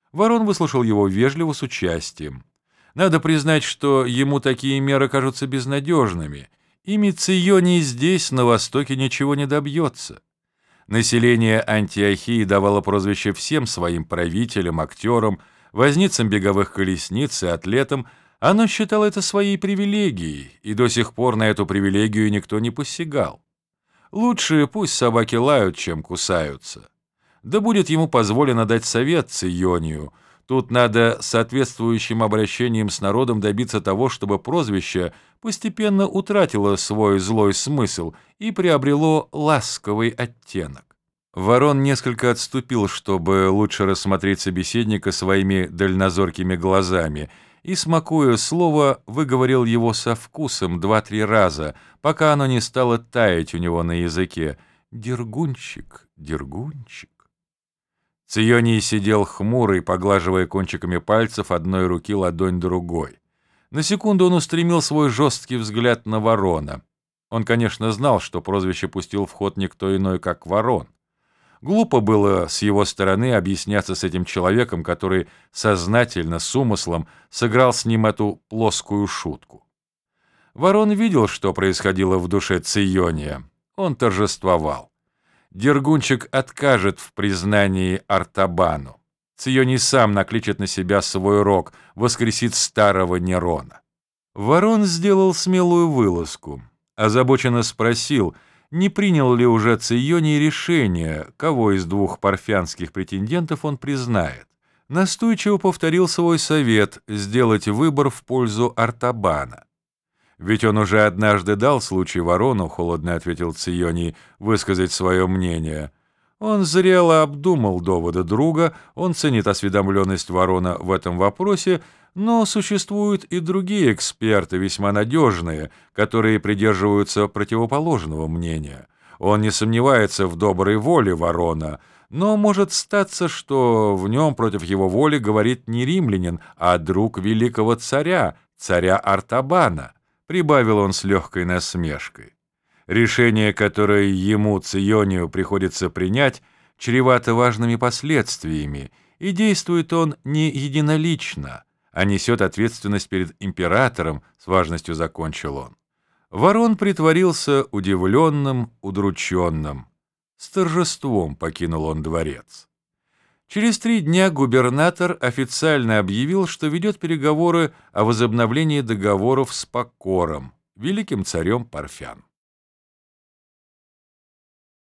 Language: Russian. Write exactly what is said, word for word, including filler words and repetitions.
Ворон выслушал его вежливо, с участием. Надо признать, что ему такие меры кажутся безнадежными. Ими Ционий здесь, на Востоке, ничего не добьется. Население Антиохии давало прозвище всем своим правителям, актерам, возницам беговых колесниц и атлетам. Оно считало это своей привилегией, и до сих пор на эту привилегию никто не посягал. Лучше пусть собаки лают, чем кусаются. Да будет ему позволено дать совет Ционию. Тут надо соответствующим обращением с народом добиться того, чтобы прозвище постепенно утратило свой злой смысл и приобрело ласковый оттенок. Ворон несколько отступил, чтобы лучше рассмотреть собеседника своими дальнозоркими глазами, и, смакуя слово, выговорил его со вкусом два-три раза, пока оно не стало таять у него на языке. «Дергунчик, дергунчик». Ционий сидел хмурый, поглаживая кончиками пальцев одной руки ладонь другой. На секунду он устремил свой жесткий взгляд на ворона. Он, конечно, знал, что прозвище пустил в ход никто иной, как Ворон. Глупо было с его стороны объясняться с этим человеком, который сознательно, с умыслом сыграл с ним эту плоскую шутку. Ворон видел, что происходило в душе Циония. Он торжествовал. Дергунчик откажет в признании Артабану. Ционий сам накличет на себя свой рог, воскресит старого Нерона. Ворон сделал смелую вылазку. Озабоченно спросил, не принял ли уже Ционий решение, кого из двух парфянских претендентов он признает. Настойчиво повторил свой совет сделать выбор в пользу Артабана. «Ведь он уже однажды дал случай Ворону, — холодно ответил Ционий, — высказать свое мнение. Он зрело обдумал доводы друга, он ценит осведомленность Ворона в этом вопросе, но существуют и другие эксперты, весьма надежные, которые придерживаются противоположного мнения. Он не сомневается в доброй воле Ворона, но может статься, что в нем против его воли говорит не римлянин, а друг великого царя, царя Артабана», — прибавил он с легкой насмешкой. Решение, которое ему, Ционию, приходится принять, чревато важными последствиями, и действует он не единолично, а несет ответственность перед императором, с важностью закончил он. Ворон притворился удивленным, удрученным. С торжеством покинул он дворец. Через три дня губернатор официально объявил, что ведет переговоры о возобновлении договоров с Покором, великим царем Парфян.